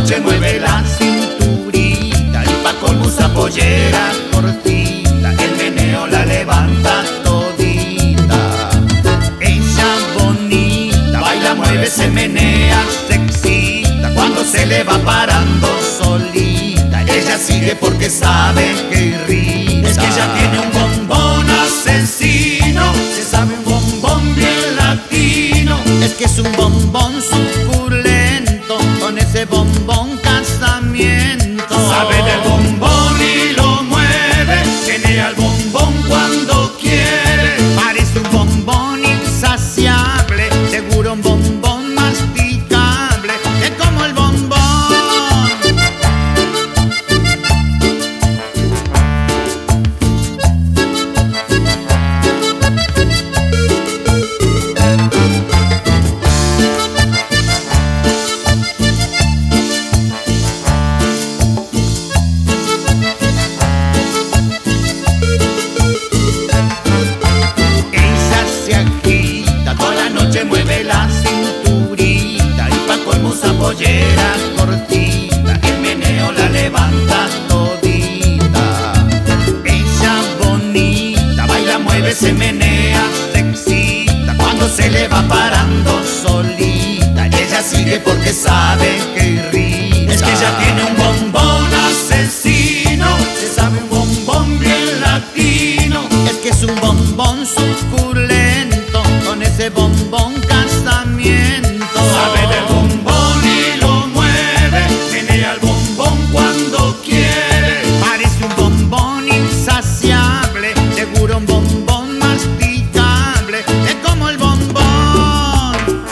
noche mueve la cinturita y pa' colmo usa pollera cortita, el meneo la levanta todita. Ella bonita, baila, mueve, se menea, se excita cuando se le va parando solita. Ella sigue porque sabe que irrita. Es que ella tiene un bombón asesino, se sabe un bombón bien latino. Es que es un bombón suculento, con ese bombón casamiento. Sabe del bombón y lo mueve, menea el bombón cuando quiere. Parece un bombón insaciable, seguro un bombón masticable, es como el bombón. Mueve la cinturita y pa' colmo usa pollera cortita, el meneo la levanta todita. Ella bonita, baila, mueve, se menea, se excita cuando se le va parando solita. Ella sigue porque sabe que irrita. Es que ella tiene un bombón asesino, se sabe un bombón bien latino. Es que es un bombón suculento, con ese bombón casamiento. Sabe del bombón y lo mueve, menea el bombón cuando quiere. Parece un bombón insaciable, seguro un bombón masticable, es como el bombón.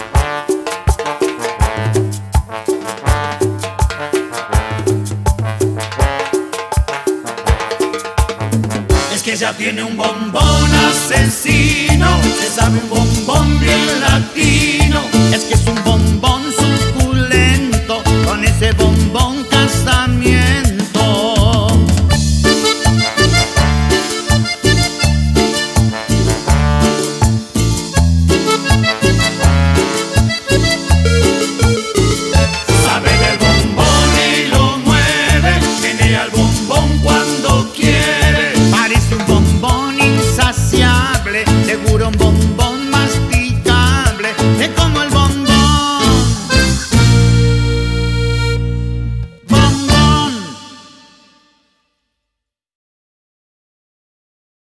Es que ella tiene un bombón asesino, se sabe un bombón bien latino. Es que es un bombón suculento, con ese bombón casamiento. Sabe del bombón y lo mueve, menea el bombón